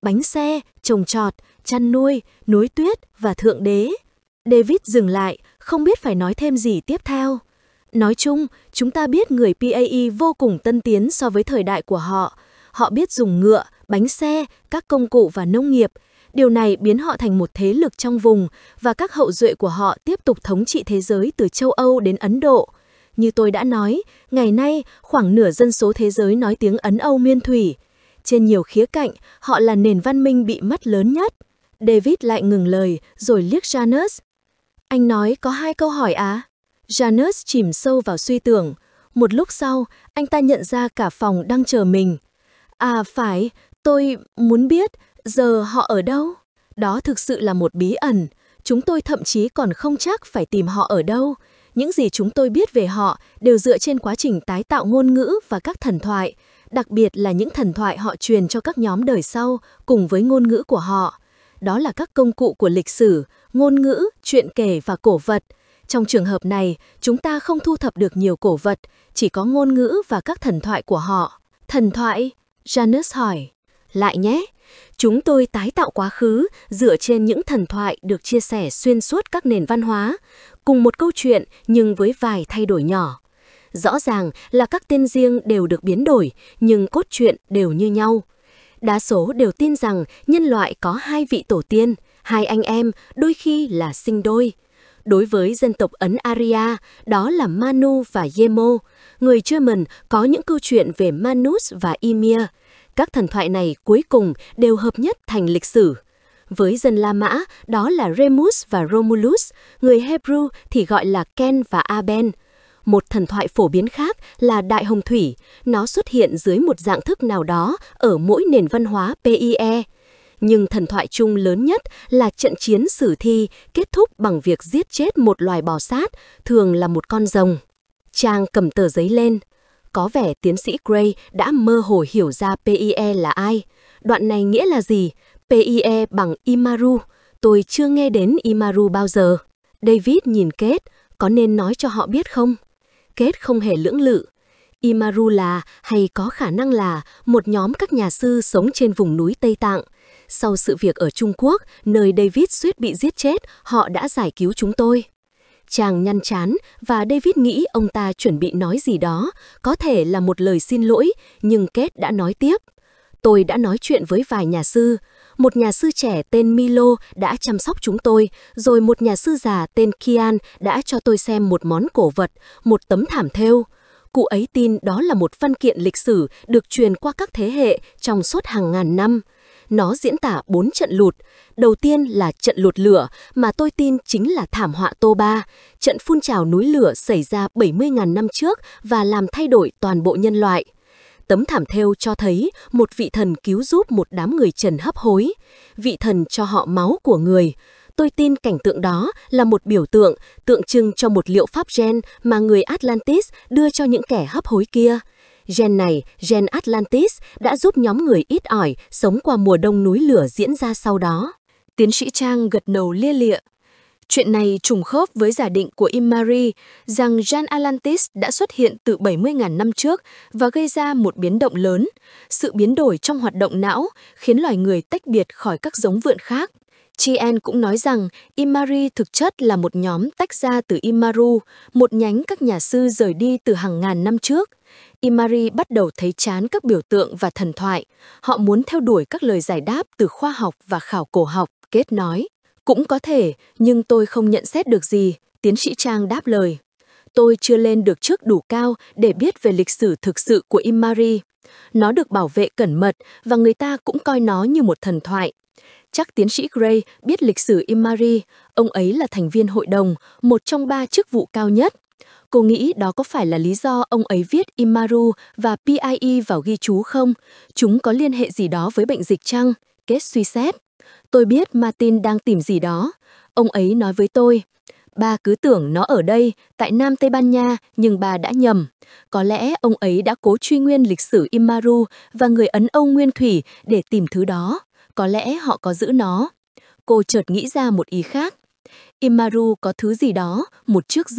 bánh xe, trồng trọt, chăn nuôi, núi tuyết và thượng đế. David dừng lại, không biết phải nói thêm gì tiếp theo. Nói chung, chúng ta biết người PAE vô cùng tân tiến so với thời đại của họ. Họ biết dùng ngựa, bánh xe, các công cụ và nông nghiệp. Điều này biến họ thành một thế lực trong vùng và các hậu duệ của họ tiếp tục thống trị thế giới từ châu Âu đến Ấn Độ. Như tôi đã nói, ngày nay khoảng nửa dân số thế giới nói tiếng Ấn Âu miên thủy. Trên nhiều khía cạnh, họ là nền văn minh bị mất lớn nhất. David lại ngừng lời rồi liếc Janus. Anh nói có 2 câu hỏi à? Janus chìm sâu vào suy tưởng. Một lúc sau, anh ta nhận ra cả phòng đang chờ mình. À phải, tôi muốn biết giờ họ ở đâu? Đó thực sự là một bí ẩn. Chúng tôi thậm chí còn không chắc phải tìm họ ở đâu. Những gì chúng tôi biết về họ đều dựa trên quá trình tái tạo ngôn ngữ và các thần thoại, đặc biệt là những thần thoại họ truyền cho các nhóm đời sau cùng với ngôn ngữ của họ. Đó là các công cụ của lịch sử, ngôn ngữ, truyện kể và cổ vật. Trong trường hợp này, chúng ta không thu thập được nhiều cổ vật, chỉ có ngôn ngữ và các thần thoại của họ. Thần thoại? Janus hỏi. Lại nhé. Chúng tôi tái tạo quá khứ dựa trên những thần thoại được chia sẻ xuyên suốt các nền văn hóa, cùng một câu chuyện nhưng với vài thay đổi nhỏ. Rõ ràng là các tên riêng đều được biến đổi, nhưng cốt truyện đều như nhau. Đa số đều tin rằng nhân loại có 2 vị tổ tiên, 2 anh em, đôi khi là sinh đôi. Đối với dân tộc Ấn Arya, đó là Manu và Yemo. Người German có những câu chuyện về Manus và Ymir. Các thần thoại này cuối cùng đều hợp nhất thành lịch sử. Với dân La Mã, đó là Remus và Romulus. Người Hebrew thì gọi là Ken và Aben. Một thần thoại phổ biến khác là Đại Hồng Thủy. Nó xuất hiện dưới một dạng thức nào đó ở mỗi nền văn hóa PIE. Nhưng thần thoại chung lớn nhất là trận chiến sử thi kết thúc bằng việc giết chết một loài bò sát, thường là một con rồng. Trang cầm tờ giấy lên. Có vẻ tiến sĩ Gray đã mơ hồ hiểu ra PIE là ai. Đoạn này nghĩa là gì? PIE bằng Imaru. Tôi chưa nghe đến Imaru bao giờ. David nhìn Kate, có nên nói cho họ biết không? Kate không hề lưỡng lự. Imaru là, hay có khả năng là, một nhóm các nhà sư sống trên vùng núi Tây Tạng. Sau sự việc ở Trung Quốc, nơi David suýt bị giết chết, họ đã giải cứu chúng tôi. Chàng nhăn trán và David nghĩ ông ta chuẩn bị nói gì đó, có thể là một lời xin lỗi, nhưng Kate đã nói tiếp. Tôi đã nói chuyện với vài nhà sư. Một nhà sư trẻ tên Milo đã chăm sóc chúng tôi, rồi một nhà sư già tên Kian đã cho tôi xem một món cổ vật, một tấm thảm thêu. Cụ ấy tin đó là một văn kiện lịch sử được truyền qua các thế hệ trong suốt hàng ngàn năm. Nó diễn tả 4 trận lụt. Đầu tiên là trận lụt lửa mà tôi tin chính là thảm họa Toba, trận phun trào núi lửa xảy ra 70.000 năm trước và làm thay đổi toàn bộ nhân loại. Tấm thảm thêu cho thấy một vị thần cứu giúp một đám người trần hấp hối. Vị thần cho họ máu của người. Tôi tin cảnh tượng đó là một biểu tượng, tượng trưng cho một liệu pháp gen mà người Atlantis đưa cho những kẻ hấp hối kia. Gen này, gen Atlantis, đã giúp nhóm người ít ỏi sống qua mùa đông núi lửa diễn ra sau đó. Tiến sĩ Trang gật đầu lia lịa. Chuyện này trùng khớp với giả định của Imari rằng Gen Atlantis đã xuất hiện từ 70.000 năm trước và gây ra một biến động lớn. Sự biến đổi trong hoạt động não khiến loài người tách biệt khỏi các giống vượn khác. Chien cũng nói rằng Imari thực chất là một nhóm tách ra từ Imaru, một nhánh các nhà sư rời đi từ hàng ngàn năm trước. Imari bắt đầu thấy chán các biểu tượng và thần thoại. Họ muốn theo đuổi các lời giải đáp từ khoa học và khảo cổ học, Kết nói. Cũng có thể, nhưng tôi không nhận xét được gì, tiến sĩ Trang đáp lời. Tôi chưa lên được chức đủ cao để biết về lịch sử thực sự của Imari. Nó được bảo vệ cẩn mật và người ta cũng coi nó như một thần thoại. Chắc tiến sĩ Gray biết lịch sử Imari, ông ấy là thành viên hội đồng, một trong 3 chức vụ cao nhất. Cô nghĩ đó có phải là lý do ông ấy viết Imaru và PIE vào ghi chú không? Chúng có liên hệ gì đó với bệnh dịch chăng? Kết suy xét. Tôi biết Martin đang tìm gì đó. Ông ấy nói với tôi, bà cứ tưởng nó ở đây, tại Nam Tây Ban Nha, nhưng bà đã nhầm. Có lẽ ông ấy đã cố truy nguyên lịch sử Imaru và người Ấn Âu nguyên thủy để tìm thứ đó. Có lẽ họ có giữ nó. Cô chợt nghĩ ra một ý khác. Imaru có thứ gì đó, một chiếc dương.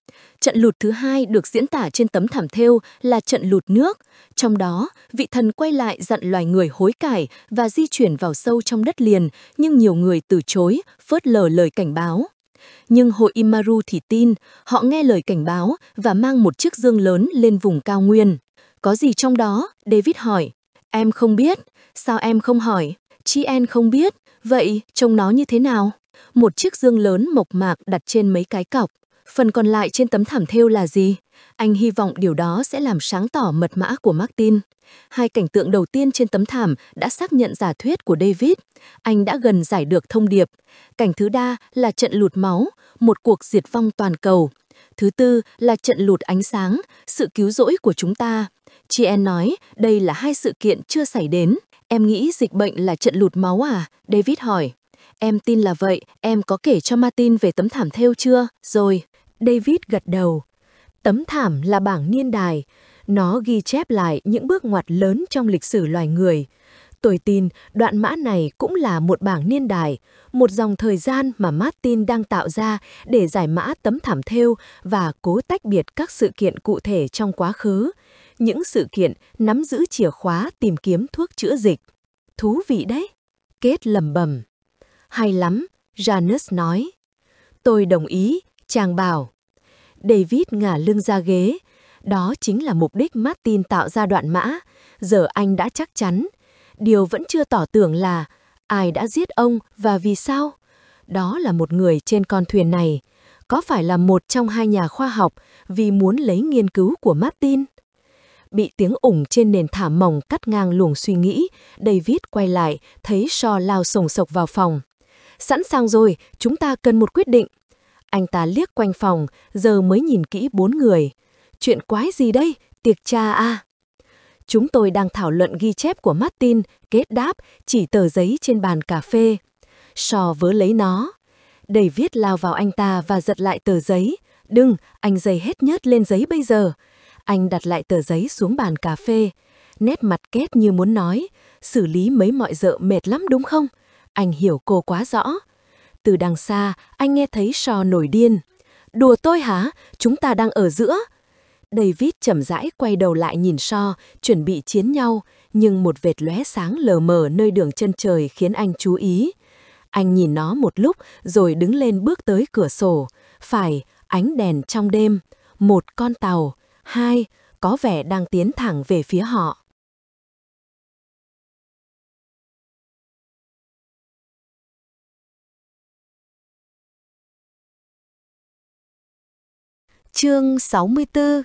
Trận lụt thứ hai được diễn tả trên tấm thảm thêu là trận lụt nước. Trong đó, vị thần quay lại dặn loài người hối cải và di chuyển vào sâu trong đất liền, nhưng nhiều người từ chối, phớt lờ lời cảnh báo. Nhưng hội Imaru thì tin, họ nghe lời cảnh báo và mang một chiếc dương lớn lên vùng cao nguyên. Có gì trong đó? David hỏi. Em không biết. Sao em không hỏi? Chien không biết. Vậy trông nó như thế nào? Một chiếc dương lớn mộc mạc đặt trên mấy cái cọc. Phần còn lại trên tấm thảm thêu là gì? Anh hy vọng điều đó sẽ làm sáng tỏ mật mã của Martin. Hai cảnh tượng đầu tiên trên tấm thảm đã xác nhận giả thuyết của David. Anh đã gần giải được thông điệp. Cảnh thứ ba là trận lụt máu, một cuộc diệt vong toàn cầu. Thứ tư là trận lụt ánh sáng, sự cứu rỗi của chúng ta. Chien nói đây là hai sự kiện chưa xảy đến. Em nghĩ dịch bệnh là trận lụt máu à? David hỏi. Em tin là vậy, em có kể cho Martin về tấm thảm thêu chưa? Rồi. David gật đầu. Tấm thảm là bảng niên đài. Nó ghi chép lại những bước ngoặt lớn trong lịch sử loài người. Tôi tin đoạn mã này cũng là một bảng niên đài, một dòng thời gian mà Martin đang tạo ra để giải mã tấm thảm thêu và cố tách biệt các sự kiện cụ thể trong quá khứ. Những sự kiện nắm giữ chìa khóa tìm kiếm thuốc chữa dịch. Thú vị đấy. Kết lẩm bẩm. Hay lắm, Janus nói. Tôi đồng ý, chàng bảo. David ngả lưng ra ghế. Đó chính là mục đích Martin tạo ra đoạn mã. Giờ anh đã chắc chắn. Điều vẫn chưa tỏ tưởng là ai đã giết ông và vì sao? Đó là một người trên con thuyền này. Có phải là một trong hai nhà khoa học vì muốn lấy nghiên cứu của Martin? Bị tiếng ủng trên nền thảm mỏng cắt ngang luồng suy nghĩ, David quay lại, thấy Shaw lao sồng sộc vào phòng. Sẵn sàng rồi, chúng ta cần một quyết định. Anh ta liếc quanh phòng, giờ mới nhìn kỹ 4 người. Chuyện quái gì đây? Tiệc trà à? Chúng tôi đang thảo luận ghi chép của Martin, kết đáp, chỉ tờ giấy trên bàn cà phê. Shaw vớ lấy nó. David lao vào anh ta và giật lại tờ giấy. Đừng, anh giày hết nhớt lên giấy bây giờ. Anh đặt lại tờ giấy xuống bàn cà phê. Nét mặt Kết như muốn nói, xử lý mấy mọi dợ mệt lắm đúng không? Anh hiểu cô quá rõ. Từ đằng xa, anh nghe thấy Shaw nổi điên. Đùa tôi hả? Chúng ta đang ở giữa. David chậm rãi quay đầu lại nhìn Shaw, chuẩn bị chiến nhau, nhưng một vệt lóe sáng lờ mờ nơi đường chân trời khiến anh chú ý. Anh nhìn nó một lúc rồi đứng lên bước tới cửa sổ. Phải, ánh đèn trong đêm. Một con tàu. Hai, có vẻ đang tiến thẳng về phía họ. Chương 64.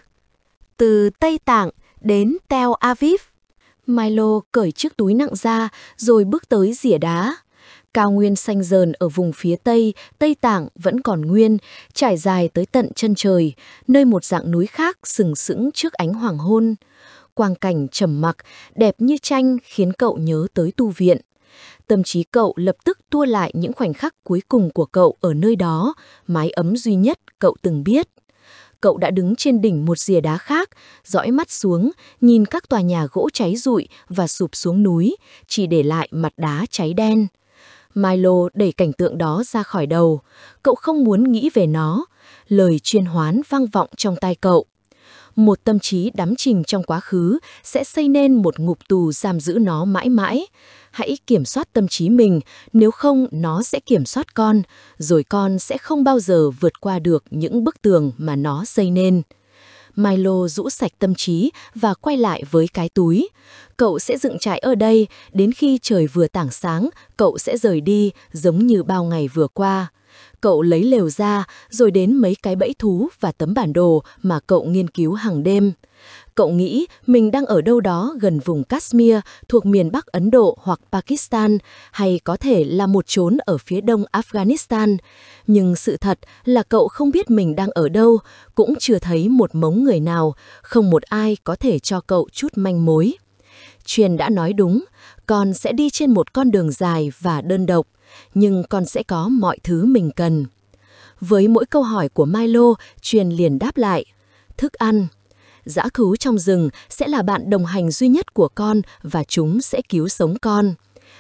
Từ Tây Tạng đến Tel Aviv. Milo cởi chiếc túi nặng ra rồi bước tới rỉa đá. Cao nguyên xanh rờn ở vùng phía Tây, Tây Tạng vẫn còn nguyên, trải dài tới tận chân trời, nơi một dạng núi khác sừng sững trước ánh hoàng hôn. Quang cảnh trầm mặc, đẹp như tranh khiến cậu nhớ tới tu viện. Tâm trí cậu lập tức tua lại những khoảnh khắc cuối cùng của cậu ở nơi đó, mái ấm duy nhất cậu từng biết. Cậu đã đứng trên đỉnh một rìa đá khác, dõi mắt xuống, nhìn các tòa nhà gỗ cháy rụi và sụp xuống núi, chỉ để lại mặt đá cháy đen. Milo đẩy cảnh tượng đó ra khỏi đầu. Cậu không muốn nghĩ về nó. Lời chuyên hoán vang vọng trong tai cậu. Một tâm trí đắm chìm trong quá khứ sẽ xây nên một ngục tù giam giữ nó mãi mãi. Hãy kiểm soát tâm trí mình, nếu không nó sẽ kiểm soát con, rồi con sẽ không bao giờ vượt qua được những bức tường mà nó xây nên. Milo rũ sạch tâm trí và quay lại với cái túi. Cậu sẽ dựng trại ở đây, đến khi trời vừa tảng sáng, cậu sẽ rời đi giống như bao ngày vừa qua. Cậu lấy lều ra, rồi đến mấy cái bẫy thú và tấm bản đồ mà cậu nghiên cứu hàng đêm. Cậu nghĩ mình đang ở đâu đó gần vùng Kashmir thuộc miền Bắc Ấn Độ hoặc Pakistan, hay có thể là một chốn ở phía đông Afghanistan. Nhưng sự thật là cậu không biết mình đang ở đâu, cũng chưa thấy một mống người nào, không một ai có thể cho cậu chút manh mối. Truyền đã nói đúng, con sẽ đi trên một con đường dài và đơn độc, nhưng con sẽ có mọi thứ mình cần. Với mỗi câu hỏi của Milo, Truyền liền đáp lại. Thức ăn. Dã thú trong rừng sẽ là bạn đồng hành duy nhất của con và chúng sẽ cứu sống con.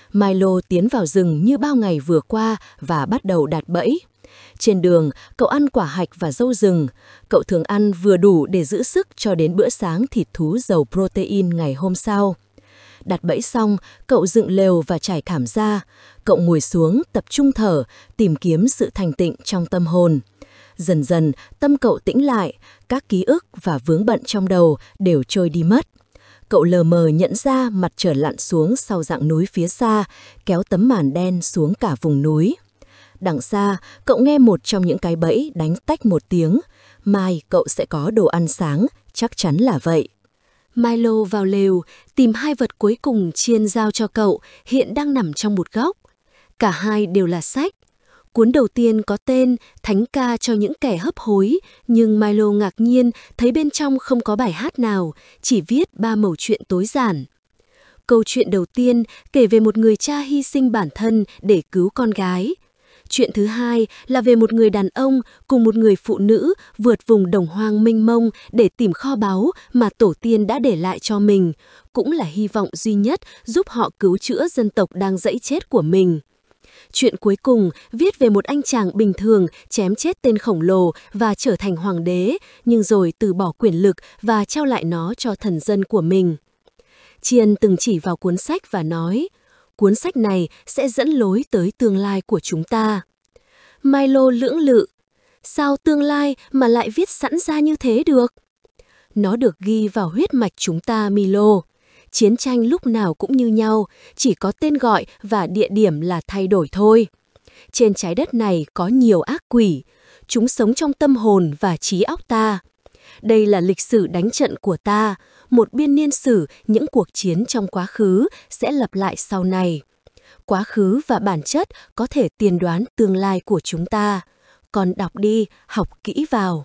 Milo tiến vào rừng như bao ngày vừa qua và bắt đầu đặt bẫy. Trên đường, cậu ăn quả hạch và dâu rừng. Cậu thường ăn vừa đủ để giữ sức cho đến bữa sáng thịt thú giàu protein ngày hôm sau. Đặt bẫy xong, cậu dựng lều và trải thảm ra. Cậu ngồi xuống, tập trung thở, tìm kiếm sự thanh tịnh trong tâm hồn. Dần dần, tâm cậu tĩnh lại, các ký ức và vướng bận trong đầu đều trôi đi mất. Cậu lờ mờ nhận ra mặt trời lặn xuống sau dặng núi phía xa, kéo tấm màn đen xuống cả vùng núi. Đằng xa, cậu nghe một trong những cái bẫy đánh tách một tiếng. Mai cậu sẽ có đồ ăn sáng, chắc chắn là vậy. Milo vào lều, tìm hai vật cuối cùng Chiên giao cho cậu, hiện đang nằm trong một góc. Cả hai đều là sách. Cuốn đầu tiên có tên Thánh ca cho những kẻ hấp hối, nhưng Milo ngạc nhiên thấy bên trong không có bài hát nào, chỉ viết 3 mẩu chuyện tối giản. Câu chuyện đầu tiên kể về một người cha hy sinh bản thân để cứu con gái. Chuyện thứ hai là về một người đàn ông cùng một người phụ nữ vượt vùng đồng hoang mênh mông để tìm kho báu mà tổ tiên đã để lại cho mình, cũng là hy vọng duy nhất giúp họ cứu chữa dân tộc đang dẫy chết của mình. Chuyện cuối cùng viết về một anh chàng bình thường chém chết tên khổng lồ và trở thành hoàng đế, nhưng rồi từ bỏ quyền lực và trao lại nó cho thần dân của mình. Chiên từng chỉ vào cuốn sách và nói, cuốn sách này sẽ dẫn lối tới tương lai của chúng ta. Milo lưỡng lự, sao tương lai mà lại viết sẵn ra như thế được? Nó được ghi vào huyết mạch chúng ta, Milo. Chiến tranh lúc nào cũng như nhau, chỉ có tên gọi và địa điểm là thay đổi thôi. Trên trái đất này có nhiều ác quỷ, chúng sống trong tâm hồn và trí óc ta. Đây là lịch sử đánh trận của ta, một biên niên sử những cuộc chiến trong quá khứ sẽ lặp lại sau này. Quá khứ và bản chất có thể tiên đoán tương lai của chúng ta. Con đọc đi, học kỹ vào.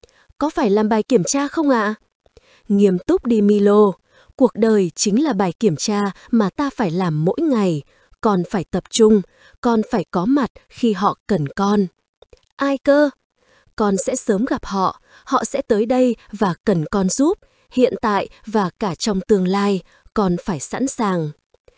Có phải làm bài kiểm tra không ạ? Nghiêm túc đi Milo. Cuộc đời chính là bài kiểm tra mà ta phải làm mỗi ngày. Con phải tập trung, con phải có mặt khi họ cần con. Ai cơ? Con sẽ sớm gặp họ, họ sẽ tới đây và cần con giúp. Hiện tại và cả trong tương lai, con phải sẵn sàng.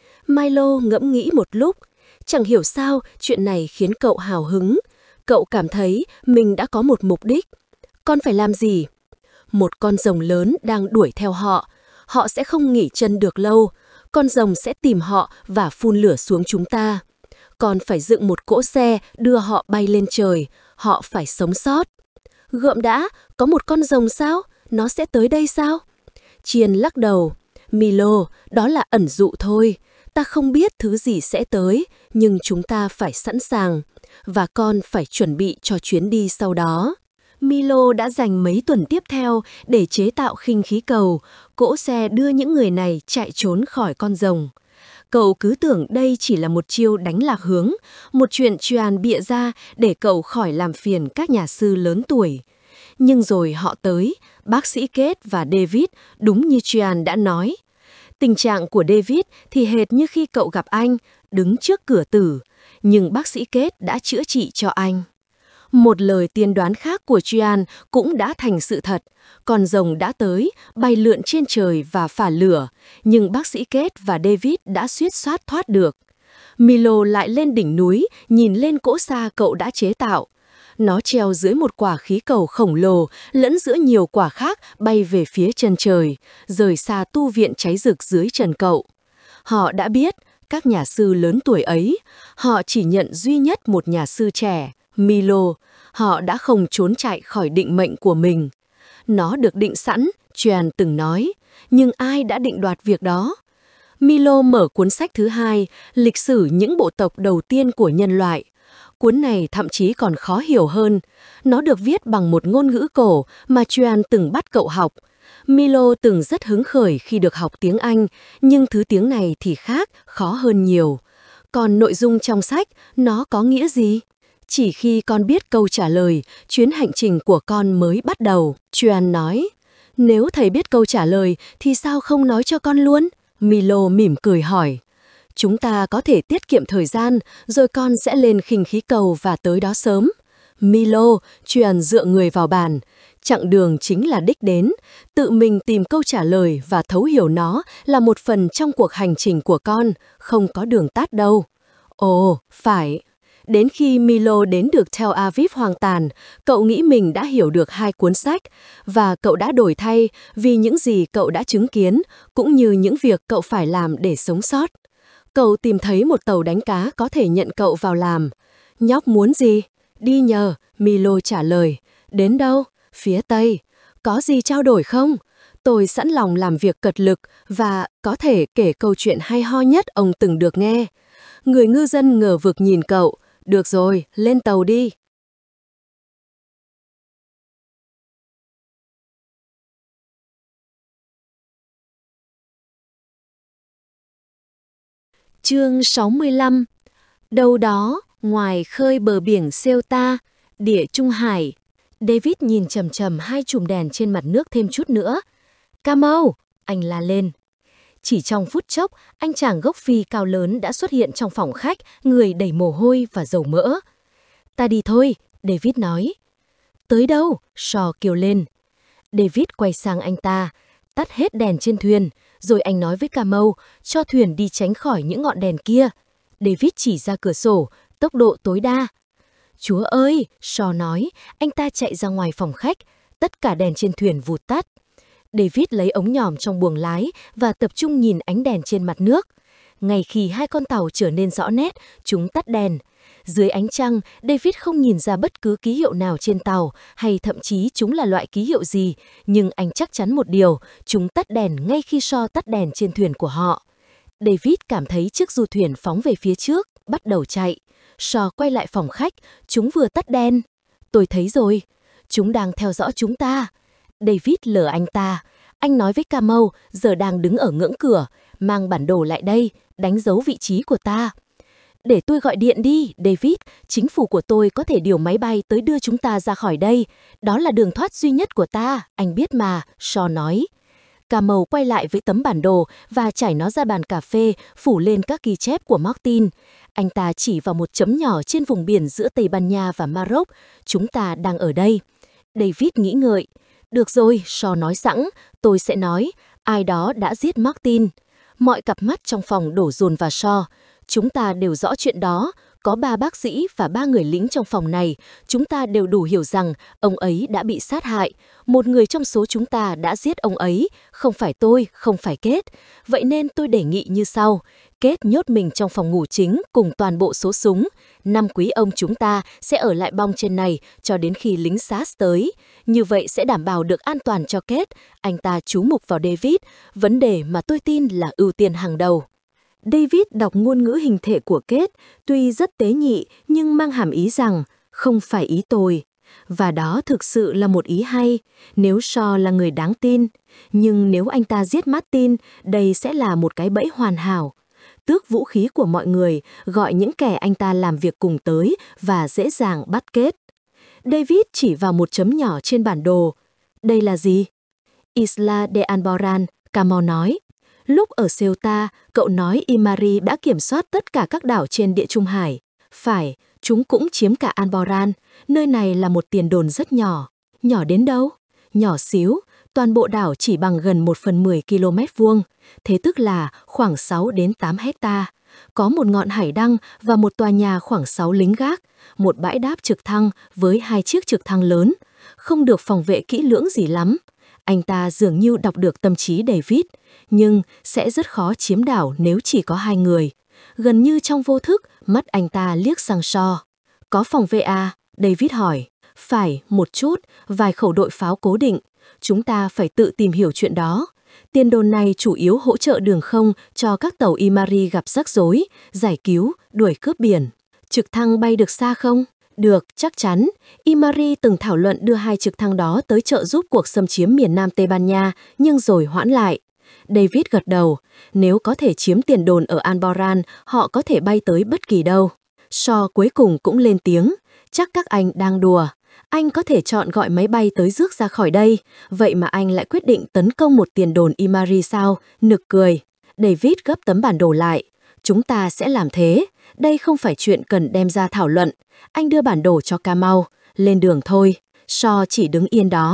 Milo ngẫm nghĩ một lúc. Chẳng hiểu sao chuyện này khiến cậu hào hứng. Cậu cảm thấy mình đã có một mục đích. Con phải làm gì? Một con rồng lớn đang đuổi theo họ. Họ sẽ không nghỉ chân được lâu. Con rồng sẽ tìm họ và phun lửa xuống chúng ta. Con phải dựng một cỗ xe đưa họ bay lên trời. Họ phải sống sót. Gượm đã, có một con rồng sao? Nó sẽ tới đây sao? Chiên lắc đầu. Milo, đó là ẩn dụ thôi. Ta không biết thứ gì sẽ tới, nhưng chúng ta phải sẵn sàng. Và con phải chuẩn bị cho chuyến đi sau đó. Milo đã dành mấy tuần tiếp theo để chế tạo khinh khí cầu, cỗ xe đưa những người này chạy trốn khỏi con rồng. Cậu cứ tưởng đây chỉ là một chiêu đánh lạc hướng, một chuyện truyền bịa ra để cậu khỏi làm phiền các nhà sư lớn tuổi. Nhưng rồi họ tới, bác sĩ Kate và David, đúng như Trian đã nói. Tình trạng của David thì hệt như khi cậu gặp anh, đứng trước cửa tử, nhưng bác sĩ Kate đã chữa trị cho anh. Một lời tiên đoán khác của Trian cũng đã thành sự thật. Con rồng đã tới, bay lượn trên trời và phả lửa, nhưng bác sĩ Kate và David đã suýt soát thoát được. Milo lại lên đỉnh núi, nhìn lên cỗ xa cậu đã chế tạo. Nó treo dưới một quả khí cầu khổng lồ, lẫn giữa nhiều quả khác bay về phía chân trời, rời xa tu viện cháy rực dưới chân cậu. Họ đã biết, các nhà sư lớn tuổi ấy, họ chỉ nhận duy nhất một nhà sư trẻ, Milo. Họ đã không trốn chạy khỏi định mệnh của mình. Nó được định sẵn, Trian từng nói, nhưng ai đã định đoạt việc đó? Milo mở cuốn sách thứ hai, lịch sử những bộ tộc đầu tiên của nhân loại. Cuốn này thậm chí còn khó hiểu hơn. Nó được viết bằng một ngôn ngữ cổ mà Trian từng bắt cậu học. Milo từng rất hứng khởi khi được học tiếng Anh, nhưng thứ tiếng này thì khác, khó hơn nhiều. Còn nội dung trong sách, nó có nghĩa gì? Chỉ khi con biết câu trả lời, chuyến hành trình của con mới bắt đầu, Trian nói. Nếu thầy biết câu trả lời thì sao không nói cho con luôn? Milo mỉm cười hỏi. Chúng ta có thể tiết kiệm thời gian, rồi con sẽ lên khinh khí cầu và tới đó sớm. Milo, Trian dựa người vào bàn. Chặng đường chính là đích đến, tự mình tìm câu trả lời và thấu hiểu nó là một phần trong cuộc hành trình của con, không có đường tắt đâu. Ồ, phải. Đến khi Milo đến được Tel Aviv hoang tàn, cậu nghĩ mình đã hiểu được 2 cuốn sách, và cậu đã đổi thay vì những gì cậu đã chứng kiến, cũng như những việc cậu phải làm để sống sót. Cậu tìm thấy một tàu đánh cá có thể nhận cậu vào làm. Nhóc muốn gì? Đi nhờ, Milo trả lời. Đến đâu? Phía Tây. Có gì trao đổi không? Tôi sẵn lòng làm việc cật lực và có thể kể câu chuyện hay ho nhất ông từng được nghe. Người ngư dân ngờ vực nhìn cậu. Được rồi, lên tàu đi. Chương 65. Đâu đó, ngoài khơi bờ biển Ceuta, Địa Trung Hải, David nhìn chằm chằm 2 chùm đèn trên mặt nước thêm chút nữa. Camau! Anh la lên. Chỉ trong phút chốc, anh chàng gốc Phi cao lớn đã xuất hiện trong phòng khách, người đầy mồ hôi và dầu mỡ. Ta đi thôi, David nói. Tới đâu? Shaw kêu lên. David quay sang anh ta, tắt hết đèn trên thuyền, rồi anh nói với Camau, cho thuyền đi tránh khỏi những ngọn đèn kia. David chỉ ra cửa sổ, tốc độ tối đa. Chúa ơi, Shaw nói, anh ta chạy ra ngoài phòng khách, tất cả đèn trên thuyền vụt tắt. David lấy ống nhòm trong buồng lái và tập trung nhìn ánh đèn trên mặt nước. Ngay khi 2 con tàu trở nên rõ nét, chúng tắt đèn. Dưới ánh trăng, David không nhìn ra bất cứ ký hiệu nào trên tàu, hay thậm chí chúng là loại ký hiệu gì, nhưng anh chắc chắn một điều, chúng tắt đèn ngay khi Shaw tắt đèn trên thuyền của họ. David cảm thấy chiếc du thuyền phóng về phía trước, bắt đầu chạy. Shaw quay lại phòng khách, chúng vừa tắt đèn. Tôi thấy rồi, chúng đang theo dõi chúng ta. David lờ anh ta. Anh nói với Camau, giờ đang đứng ở ngưỡng cửa, mang bản đồ lại đây, đánh dấu vị trí của ta. Để tôi gọi điện đi, David, chính phủ của tôi có thể điều máy bay tới đưa chúng ta ra khỏi đây. Đó là đường thoát duy nhất của ta, anh biết mà, Shaw nói. Camau quay lại với tấm bản đồ và trải nó ra bàn cà phê, phủ lên các ghi chép của Martin. Anh ta chỉ vào một chấm nhỏ trên vùng biển giữa Tây Ban Nha và Maroc. Chúng ta đang ở đây. David nghĩ ngợi. Được rồi, Shaw nói sẵn, tôi sẽ nói, ai đó đã giết Martin. Mọi cặp mắt trong phòng đổ dồn vào Shaw. Chúng ta đều rõ chuyện đó, có 3 bác sĩ và 3 người lính trong phòng này, chúng ta đều đủ hiểu rằng ông ấy đã bị sát hại. Một người trong số chúng ta đã giết ông ấy, không phải tôi, không phải Kết. Vậy nên tôi đề nghị như sau, Kết nhốt mình trong phòng ngủ chính cùng toàn bộ số súng. 5 quý ông chúng ta sẽ ở lại bong trên này cho đến khi lính SAS tới. Như vậy sẽ đảm bảo được an toàn cho Kết. Anh ta chú mục vào David, vấn đề mà tôi tin là ưu tiên hàng đầu. David đọc ngôn ngữ hình thể của Kết, tuy rất tế nhị nhưng mang hàm ý rằng không phải ý tôi. Và đó thực sự là một ý hay, nếu Shaw là người đáng tin. Nhưng nếu anh ta giết Martin, đây sẽ là một cái bẫy hoàn hảo. Tước vũ khí của mọi người, gọi những kẻ anh ta làm việc cùng tới và dễ dàng bắt Kết. David chỉ vào một chấm nhỏ trên bản đồ. Đây là gì? Isla de Alborán, Camau nói. Lúc ở Ceuta, cậu nói Imari đã kiểm soát tất cả các đảo trên Địa Trung Hải. Phải, chúng cũng chiếm cả Alborán. Nơi này là một tiền đồn rất nhỏ. Nhỏ đến đâu? Nhỏ xíu, toàn bộ đảo chỉ bằng gần 1/10 km vuông. Thế tức là khoảng 6 đến 8 hecta. Có một ngọn hải đăng và một tòa nhà khoảng 6 lính gác. Một bãi đáp trực thăng với 2 chiếc trực thăng lớn. Không được phòng vệ kỹ lưỡng gì lắm. Anh ta dường như đọc được tâm trí David, nhưng sẽ rất khó chiếm đảo nếu chỉ có 2 người. Gần như trong vô thức, mắt anh ta liếc sang Shaw. Có phòng vệ à? David hỏi. Phải, một chút, vài khẩu đội pháo cố định. Chúng ta phải tự tìm hiểu chuyện đó. Tiền đồn này chủ yếu hỗ trợ đường không cho các tàu Imari gặp rắc rối, giải cứu, đuổi cướp biển. Trực thăng bay được xa không? Được, chắc chắn. Imari từng thảo luận đưa 2 trực thăng đó tới trợ giúp cuộc xâm chiếm miền Nam Tây Ban Nha, nhưng rồi hoãn lại. David gật đầu. Nếu có thể chiếm tiền đồn ở Alborán, họ có thể bay tới bất kỳ đâu. Shaw cuối cùng cũng lên tiếng. Chắc các anh đang đùa. Anh có thể chọn gọi máy bay tới rước ra khỏi đây. Vậy mà anh lại quyết định tấn công một tiền đồn Imari sao? Nực cười. David gấp tấm bản đồ lại. Chúng ta sẽ làm thế. Đây không phải chuyện cần đem ra thảo luận. Anh đưa bản đồ cho Camau. Lên đường thôi. Shaw chỉ đứng yên đó.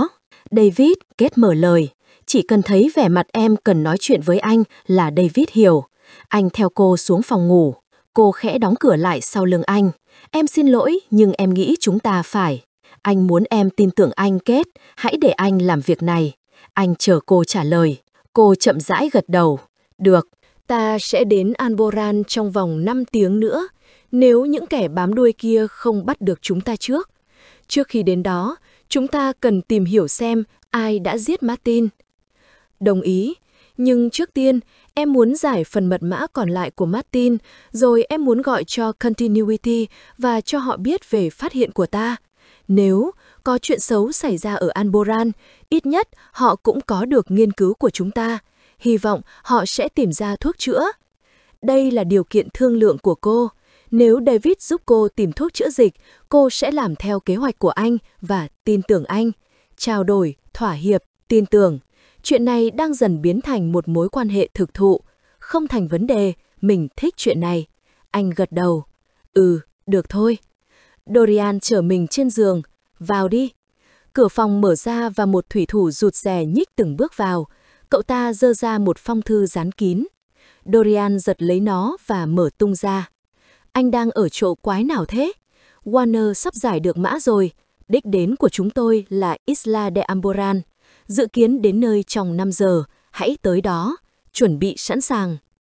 David, Kết mở lời. Chỉ cần thấy vẻ mặt em cần nói chuyện với anh là David hiểu. Anh theo cô xuống phòng ngủ. Cô khẽ đóng cửa lại sau lưng anh. Em xin lỗi, nhưng em nghĩ chúng ta phải. Anh muốn em tin tưởng anh, Kết. Hãy để anh làm việc này. Anh chờ cô trả lời. Cô chậm rãi gật đầu. Được, ta sẽ đến Alboran trong vòng 5 tiếng nữa, nếu những kẻ bám đuôi kia không bắt được chúng ta trước. Trước khi đến đó, chúng ta cần tìm hiểu xem ai đã giết Martin. Đồng ý, nhưng trước tiên, em muốn giải phần mật mã còn lại của Martin, rồi em muốn gọi cho Continuity và cho họ biết về phát hiện của ta. Nếu có chuyện xấu xảy ra ở Alboran, ít nhất họ cũng có được nghiên cứu của chúng ta. Hy vọng họ sẽ tìm ra thuốc chữa. Đây là điều kiện thương lượng của cô. Nếu David giúp cô tìm thuốc chữa dịch, cô sẽ làm theo kế hoạch của anh và tin tưởng anh. Trao đổi, thỏa hiệp, tin tưởng. Chuyện này đang dần biến thành một mối quan hệ thực thụ. Không thành vấn đề, mình thích chuyện này. Anh gật đầu. Được thôi. Dorian chở mình trên giường. Vào đi. Cửa phòng mở ra và một thủy thủ rụt rè nhích từng bước vào. Cậu ta giơ ra một phong thư dán kín. Dorian giật lấy nó và mở tung ra. Anh đang ở chỗ quái nào thế? Warner sắp giải được mã rồi. Đích đến của chúng tôi là Isla de Alboran. Dự kiến đến nơi trong 5 giờ. Hãy tới đó. Chuẩn bị sẵn sàng.